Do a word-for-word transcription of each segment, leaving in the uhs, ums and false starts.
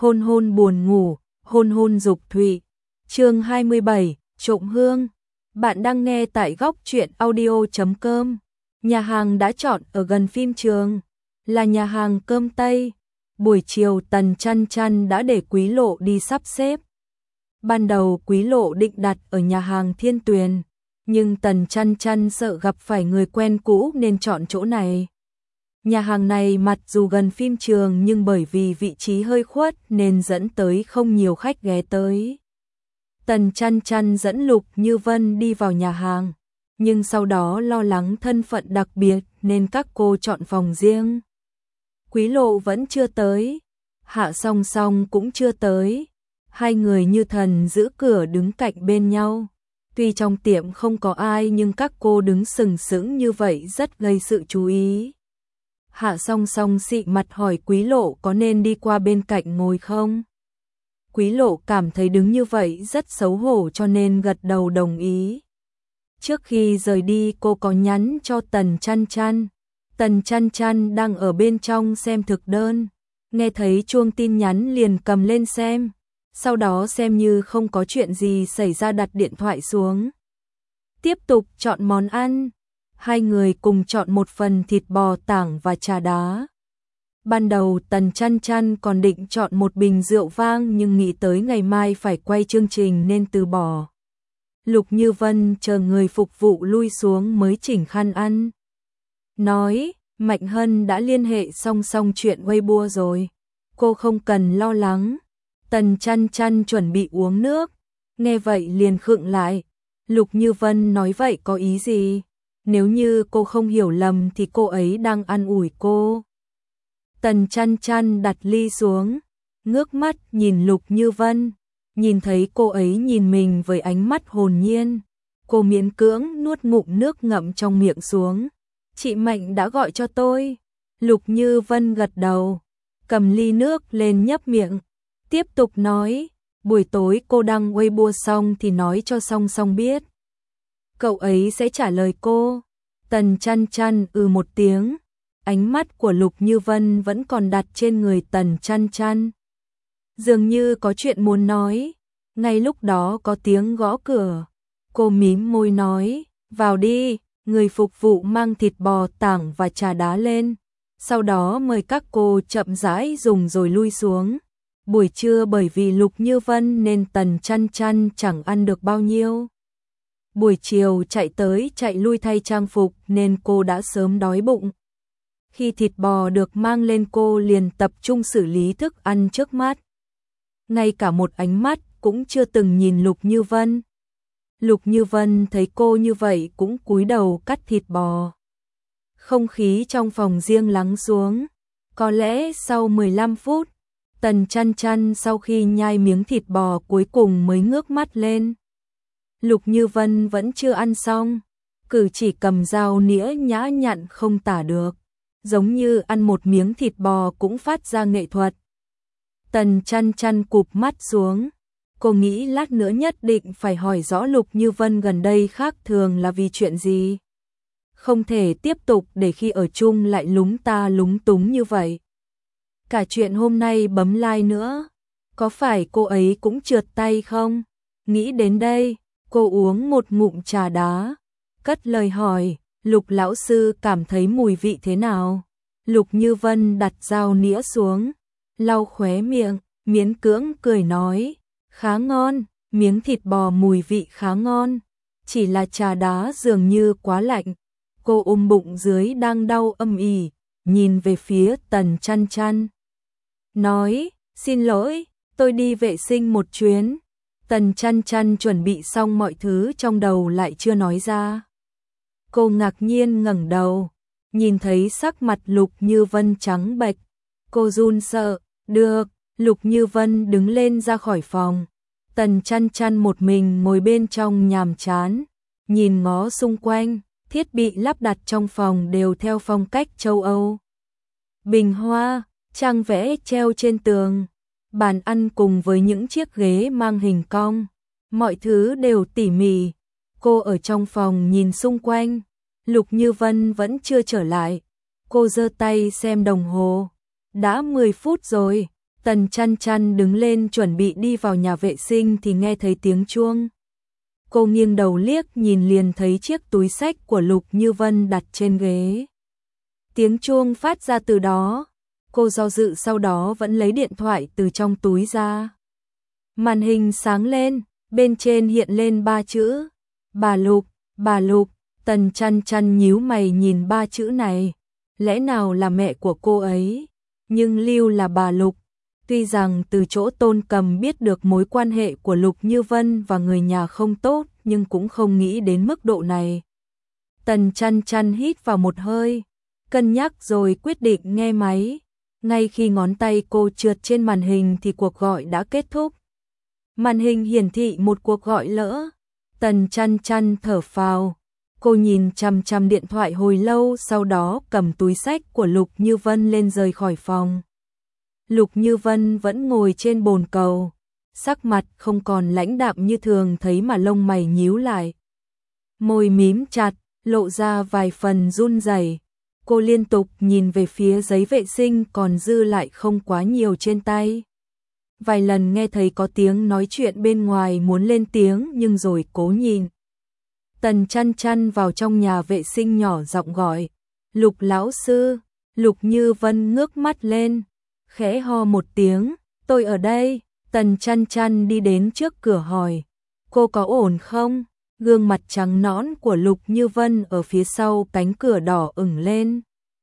hôn hôn buồn ngủ, hôn hôn dục thụy. Chương hai mươi bảy, trộm hương. Bạn đang nghe tại góc truyện audio chấm com. Nhà hàng đã chọn ở gần phim trường, là nhà hàng cơm Tây. Buổi chiều Tần Chăn Chăn đã để Quý Lộ đi sắp xếp. Ban đầu Quý Lộ định đặt ở nhà hàng Thiên Tuyền, nhưng Tần Chăn Chăn sợ gặp phải người quen cũ nên chọn chỗ này. Nhà hàng này mặc dù gần phim trường nhưng bởi vì vị trí hơi khuất nên dẫn tới không nhiều khách ghé tới. Tần Chăn Chăn dẫn Lục Như Vân đi vào nhà hàng, nhưng sau đó lo lắng thân phận đặc biệt nên các cô chọn phòng riêng. Quý Lộ vẫn chưa tới, Hạ Song Song cũng chưa tới. Hai người như thần giữ cửa đứng cạnh bên nhau. Tuy trong tiệm không có ai nhưng các cô đứng sừng sững như vậy rất gây sự chú ý. Hạ Song Song xị mặt hỏi Quý Lộ có nên đi qua bên cạnh ngồi không? Quý Lộ cảm thấy đứng như vậy rất xấu hổ cho nên gật đầu đồng ý. Trước khi rời đi cô có nhắn cho Tần Chăn Chăn. Tần Chăn Chăn đang ở bên trong xem thực đơn. Nghe thấy chuông tin nhắn liền cầm lên xem. Sau đó xem như không có chuyện gì xảy ra đặt điện thoại xuống. Tiếp tục chọn món ăn. Hai người cùng chọn một phần thịt bò tảng và trà đá. Ban đầu Tần Chăn Chăn còn định chọn một bình rượu vang nhưng nghĩ tới ngày mai phải quay chương trình nên từ bỏ. Lục Như Vân chờ người phục vụ lui xuống mới chỉnh khăn ăn. Nói, Mạnh Hân đã liên hệ xong xong chuyện Weibo rồi. Cô không cần lo lắng. Tần Chăn Chăn chuẩn bị uống nước. Nghe vậy liền khựng lại. Lục Như Vân nói vậy có ý gì? Nếu như cô không hiểu lầm thì cô ấy đang an ủi cô. Tần Chăn Chăn đặt ly xuống, ngước mắt nhìn Lục Như Vân, nhìn thấy cô ấy nhìn mình với ánh mắt hồn nhiên. Cô miễn cưỡng nuốt ngụm nước ngậm trong miệng xuống. Chị Mạnh đã gọi cho tôi. Lục Như Vân gật đầu, cầm ly nước lên nhấp miệng, tiếp tục nói, buổi tối cô đăng Weibo xong thì nói cho Song Song biết. Cậu ấy sẽ trả lời cô. Tần Chăn Chăn ừ một tiếng. Ánh mắt của Lục Như Vân vẫn còn đặt trên người Tần Chăn Chăn. Dường như có chuyện muốn nói. Ngay lúc đó có tiếng gõ cửa. Cô mím môi nói, vào đi. Người phục vụ mang thịt bò tảng và trà đá lên. Sau đó mời các cô chậm rãi dùng rồi lui xuống. Buổi trưa bởi vì Lục Như Vân nên Tần Chăn Chăn chẳng ăn được bao nhiêu. Buổi chiều chạy tới chạy lui thay trang phục nên cô đã sớm đói bụng. Khi thịt bò được mang lên cô liền tập trung xử lý thức ăn trước mắt. Ngay cả một ánh mắt cũng chưa từng nhìn Lục Như Vân. Lục Như Vân thấy cô như vậy cũng cúi đầu cắt thịt bò. Không khí trong phòng riêng lắng xuống. Có lẽ sau mười lăm phút, Tần Chăn Chăn sau khi nhai miếng thịt bò cuối cùng mới ngước mắt lên. Lục Như Vân vẫn chưa ăn xong, cử chỉ cầm dao nĩa nhã nhặn không tả được, giống như ăn một miếng thịt bò cũng phát ra nghệ thuật. Tần Chăn Chăn cụp mắt xuống, cô nghĩ lát nữa nhất định phải hỏi rõ Lục Như Vân gần đây khác thường là vì chuyện gì. Không thể tiếp tục để khi ở chung lại lúng ta lúng túng như vậy. Cả chuyện hôm nay bấm like nữa, có phải cô ấy cũng trượt tay không? Nghĩ đến đây, cô uống một ngụm trà đá, cất lời hỏi, Lục lão sư cảm thấy mùi vị thế nào? Lục Như Vân đặt dao nĩa xuống, lau khóe miệng, miễn cưỡng cười nói, khá ngon, miếng thịt bò mùi vị khá ngon, chỉ là trà đá dường như quá lạnh. Cô ôm bụng dưới đang đau âm ỉ, nhìn về phía Tần Chăn Chăn. Nói, xin lỗi, tôi đi vệ sinh một chuyến. Tần Chăn Chăn chuẩn bị xong mọi thứ trong đầu lại chưa nói ra. Cô ngạc nhiên ngẩng đầu, nhìn thấy sắc mặt Lục Như Vân trắng bệch. Cô run sợ, được, Lục Như Vân đứng lên ra khỏi phòng. Tần Chăn Chăn một mình ngồi bên trong nhàm chán, nhìn ngó xung quanh, thiết bị lắp đặt trong phòng đều theo phong cách châu Âu. Bình hoa, trang vẽ treo trên tường, bàn ăn cùng với những chiếc ghế mang hình cong, mọi thứ đều tỉ mỉ. Cô ở trong phòng nhìn xung quanh, Lục Như Vân vẫn chưa trở lại. Cô giơ tay xem đồng hồ, đã mười phút rồi, Tần Chăn Chăn đứng lên chuẩn bị đi vào nhà vệ sinh thì nghe thấy tiếng chuông. Cô nghiêng đầu liếc nhìn liền thấy chiếc túi xách của Lục Như Vân đặt trên ghế. Tiếng chuông phát ra từ đó, cô do dự sau đó vẫn lấy điện thoại từ trong túi ra. Màn hình sáng lên, bên trên hiện lên ba chữ, bà Lục, bà Lục. Tần Chăn Chăn nhíu mày nhìn ba chữ này, lẽ nào là mẹ của cô ấy, nhưng lưu là bà Lục. Tuy rằng từ chỗ Tôn Cầm biết được mối quan hệ của Lục Như Vân và người nhà không tốt, nhưng cũng không nghĩ đến mức độ này. Tần Chăn Chăn hít vào một hơi, cân nhắc rồi quyết định nghe máy. Ngay khi ngón tay cô trượt trên màn hình thì cuộc gọi đã kết thúc. Màn hình hiển thị một cuộc gọi lỡ. Tần Chăn Chăn thở phào. Cô nhìn chằm chằm điện thoại hồi lâu, sau đó cầm túi xách của Lục Như Vân lên rời khỏi phòng. Lục Như Vân vẫn ngồi trên bồn cầu, sắc mặt không còn lãnh đạm như thường thấy mà lông mày nhíu lại. Môi mím chặt, lộ ra vài phần run rẩy. Cô liên tục nhìn về phía giấy vệ sinh còn dư lại không quá nhiều trên tay. Vài lần nghe thấy có tiếng nói chuyện bên ngoài muốn lên tiếng nhưng rồi cố nhìn. Tần Chăn Chăn vào trong nhà vệ sinh nhỏ giọng gọi, Lục lão sư. Lục Như Vân ngước mắt lên, khẽ ho một tiếng, tôi ở đây. Tần Chăn Chăn đi đến trước cửa hỏi, cô có ổn không? Gương mặt trắng nõn của Lục Như Vân ở phía sau cánh cửa đỏ ửng lên.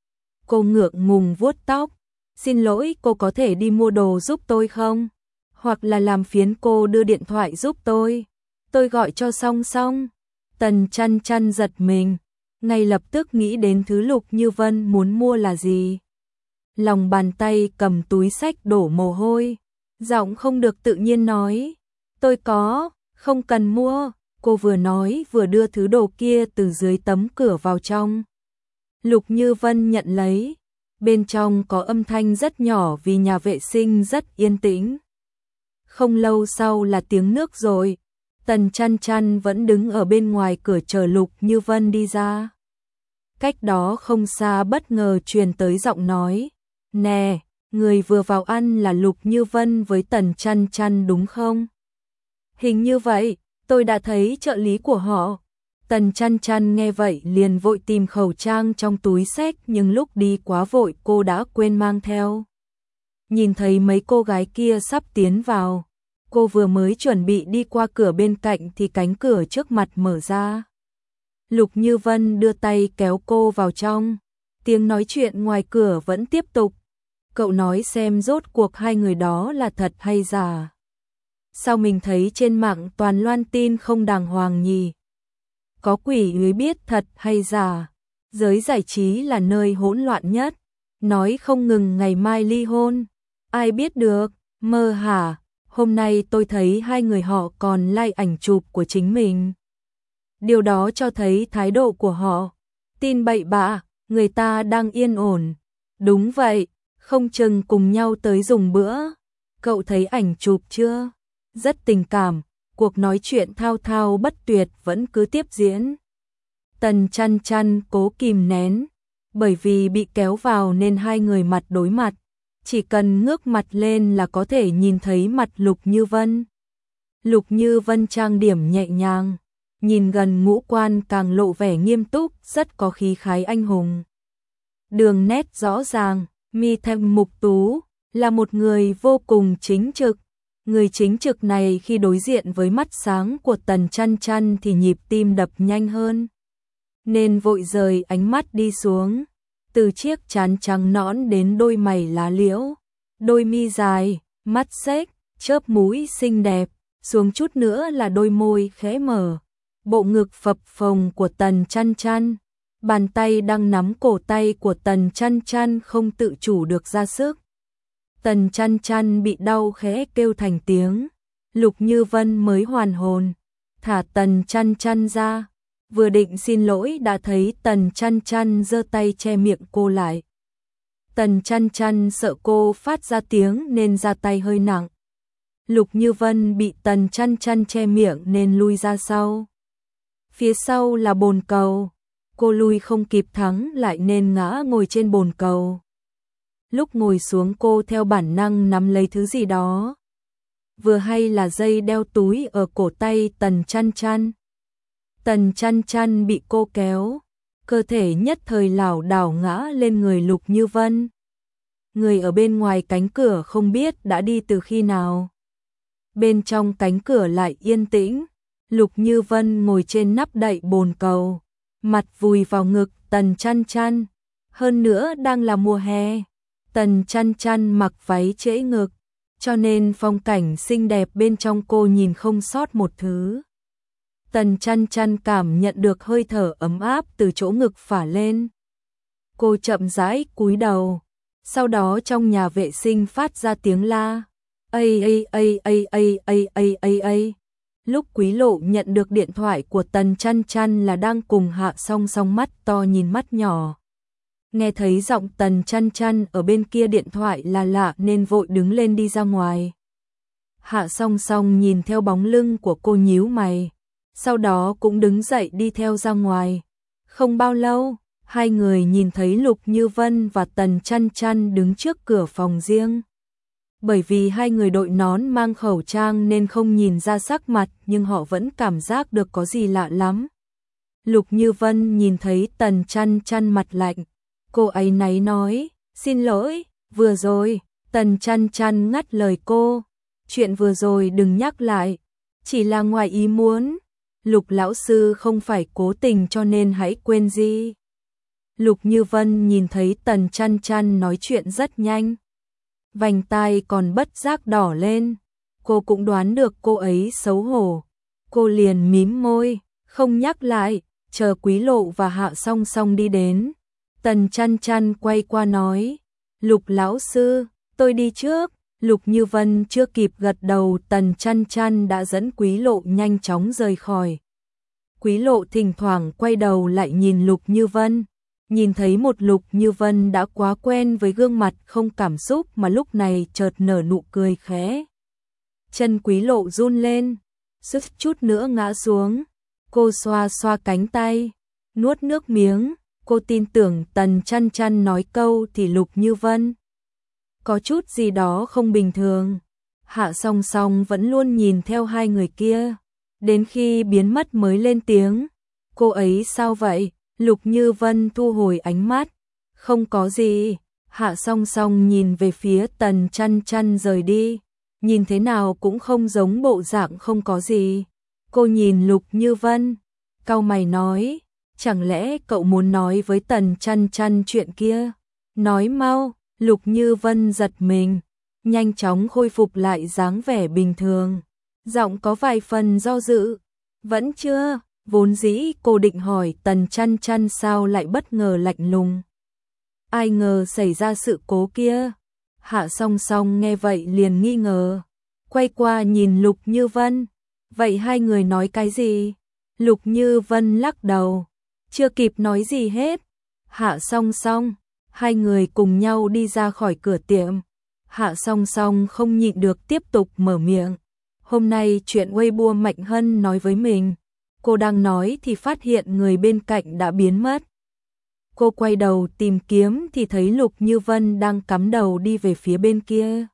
Cô ngượng ngùng vuốt tóc, xin lỗi, cô có thể đi mua đồ giúp tôi không? Hoặc là làm phiền cô đưa điện thoại giúp tôi, tôi gọi cho xong xong. Tần Chăn Chăn giật mình, ngay lập tức nghĩ đến thứ Lục Như Vân muốn mua là gì. Lòng bàn tay cầm túi xách đổ mồ hôi, giọng không được tự nhiên nói, tôi có, không cần mua. Cô vừa nói vừa đưa thứ đồ kia từ dưới tấm cửa vào trong. Lục Như Vân nhận lấy, bên trong có âm thanh rất nhỏ vì nhà vệ sinh rất yên tĩnh. Không lâu sau là tiếng nước rồi. Tần Chăn Chăn vẫn đứng ở bên ngoài cửa chờ Lục Như Vân đi ra. Cách đó không xa bất ngờ truyền tới giọng nói, nè, người vừa vào ăn là Lục Như Vân với Tần Chăn Chăn đúng không? Hình như vậy, tôi đã thấy trợ lý của họ. Tần Chăn Chăn nghe vậy liền vội tìm khẩu trang trong túi xách, nhưng lúc đi quá vội cô đã quên mang theo. Nhìn thấy mấy cô gái kia sắp tiến vào, cô vừa mới chuẩn bị đi qua cửa bên cạnh thì cánh cửa trước mặt mở ra. Lục Như Vân đưa tay kéo cô vào trong. Tiếng nói chuyện ngoài cửa vẫn tiếp tục. Cậu nói xem rốt cuộc hai người đó là thật hay giả? Sao mình thấy trên mạng toàn loan tin không đàng hoàng nhỉ? Có quỷ người biết thật hay giả? Giới giải trí là nơi hỗn loạn nhất. Nói không ngừng ngày mai ly hôn. Ai biết được, mơ hả? Hôm nay tôi thấy hai người họ còn like ảnh chụp của chính mình. Điều đó cho thấy thái độ của họ. Tin bậy bạ, người ta đang yên ổn. Đúng vậy, không chừng cùng nhau tới dùng bữa. Cậu thấy ảnh chụp chưa? Rất tình cảm, cuộc nói chuyện thao thao bất tuyệt vẫn cứ tiếp diễn. Tần Chăn Chăn cố kìm nén, bởi vì bị kéo vào nên hai người mặt đối mặt. Chỉ cần ngước mặt lên là có thể nhìn thấy mặt Lục Như Vân. Lục Như Vân trang điểm nhẹ nhàng, nhìn gần ngũ quan càng lộ vẻ nghiêm túc, rất có khí khái anh hùng. Đường nét rõ ràng, mi thanh mục tú, là một người vô cùng chính trực. Người chính trực này khi đối diện với mắt sáng của Tần Chăn Chăn thì nhịp tim đập nhanh hơn, nên vội rời ánh mắt đi xuống. Từ chiếc trán trắng nõn đến đôi mày lá liễu, đôi mi dài, mắt xếch, chớp mũi xinh đẹp, xuống chút nữa là đôi môi khẽ mở, bộ ngực phập phồng của Tần Chăn Chăn, bàn tay đang nắm cổ tay của Tần Chăn Chăn không tự chủ được ra sức. Tần Chăn Chăn bị đau khẽ kêu thành tiếng, Lục Như Vân mới hoàn hồn, thả Tần Chăn Chăn ra. Vừa định xin lỗi đã thấy Tần Chăn Chăn giơ tay che miệng cô lại. Tần Chăn Chăn sợ cô phát ra tiếng nên ra tay hơi nặng. Lục Như Vân bị Tần Chăn Chăn che miệng nên lui ra sau. Phía sau là bồn cầu, cô lui không kịp thắng lại nên ngã ngồi trên bồn cầu. Lúc ngồi xuống cô theo bản năng nắm lấy thứ gì đó. Vừa hay là dây đeo túi ở cổ tay Tần Chăn Chăn. Tần Chăn Chăn bị cô kéo, cơ thể nhất thời lảo đảo ngã lên người Lục Như Vân. Người ở bên ngoài cánh cửa không biết đã đi từ khi nào. Bên trong cánh cửa lại yên tĩnh, Lục Như Vân ngồi trên nắp đậy bồn cầu, mặt vùi vào ngực Tần Chăn Chăn. Hơn nữa đang là mùa hè, Tần Chăn Chăn mặc váy trễ ngực, cho nên phong cảnh xinh đẹp bên trong cô nhìn không sót một thứ. Tần Chăn Chăn cảm nhận được hơi thở ấm áp từ chỗ ngực phả lên. Cô chậm rãi cúi đầu, sau đó trong nhà vệ sinh phát ra tiếng la. Ây ây ây ây ây ây ây ây ây. Lúc Quý Lộ nhận được điện thoại của Tần Chăn Chăn là đang cùng Hạ Song Song mắt to nhìn mắt nhỏ. Nghe thấy giọng Tần Chăn Chăn ở bên kia điện thoại là lạ nên vội đứng lên đi ra ngoài. Hạ Song Song nhìn theo bóng lưng của cô nhíu mày, sau đó cũng đứng dậy đi theo ra ngoài. Không bao lâu, hai người nhìn thấy Lục Như Vân và Tần Chăn Chăn đứng trước cửa phòng riêng. Bởi vì hai người đội nón mang khẩu trang nên không nhìn ra sắc mặt, nhưng họ vẫn cảm giác được có gì lạ lắm. Lục Như Vân nhìn thấy Tần Chăn Chăn mặt lạnh, cô ấy náy nói, xin lỗi, vừa rồi. Tần Chăn Chăn ngắt lời cô, chuyện vừa rồi đừng nhắc lại, chỉ là ngoài ý muốn. Lục lão sư không phải cố tình cho nên hãy quên đi. Lục Như Vân nhìn thấy Tần Chăn Chăn nói chuyện rất nhanh, vành tai còn bất giác đỏ lên. Cô cũng đoán được cô ấy xấu hổ, cô liền mím môi, không nhắc lại, chờ Quý Lộ và Hạ Song Song đi đến. Tần Chăn Chăn quay qua nói, Lục lão sư, tôi đi trước. Lục Như Vân chưa kịp gật đầu, Tần Chăn Chăn đã dẫn Quý Lộ nhanh chóng rời khỏi. Quý Lộ thỉnh thoảng quay đầu lại nhìn Lục Như Vân, nhìn thấy một Lục Như Vân đã quá quen với gương mặt không cảm xúc mà lúc này chợt nở nụ cười khẽ. Chân Quý Lộ run lên, suýt chút nữa ngã xuống. Cô xoa xoa cánh tay, nuốt nước miếng. Cô tin tưởng Tần Chăn Chăn nói câu thì Lục Như Vân có chút gì đó không bình thường. Hạ Song Song vẫn luôn nhìn theo hai người kia, đến khi biến mất mới lên tiếng, cô ấy sao vậy? Lục Như Vân thu hồi ánh mắt, không có gì. Hạ Song Song nhìn về phía Tần Chăn Chăn rời đi, nhìn thế nào cũng không giống bộ dạng không có gì. Cô nhìn Lục Như Vân, cau mày nói, chẳng lẽ cậu muốn nói với Tần Chăn Chăn chuyện kia? Nói mau. Lục Như Vân giật mình, nhanh chóng khôi phục lại dáng vẻ bình thường, giọng có vài phần do dự. Vẫn chưa. Vốn dĩ cô định hỏi Tần Chăn Chăn sao lại bất ngờ lạnh lùng. Ai ngờ xảy ra sự cố kia. Hạ Song Song nghe vậy liền nghi ngờ, quay qua nhìn Lục Như Vân, vậy hai người nói cái gì? Lục Như Vân lắc đầu, chưa kịp nói gì hết. Hạ Song Song, hai người cùng nhau đi ra khỏi cửa tiệm. Hạ Song Song không nhịn được tiếp tục mở miệng. Hôm nay chuyện Weibo Mạnh Hân nói với mình. Cô đang nói thì phát hiện người bên cạnh đã biến mất. Cô quay đầu tìm kiếm thì thấy Lục Như Vân đang cắm đầu đi về phía bên kia.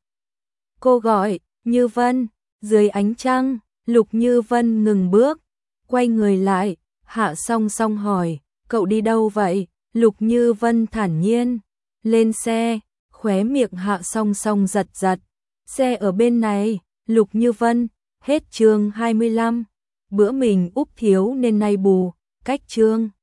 Cô gọi, Như Vân, dưới ánh trăng. Lục Như Vân ngừng bước, quay người lại. Hạ Song Song hỏi, cậu đi đâu vậy? Lục Như Vân thản nhiên, lên xe. Khóe miệng Hạ Song Song giật giật, xe ở bên này. Lục Như Vân, hết chương hai mươi lăm. Bữa mình úp thiếu nên nay bù, cách chương.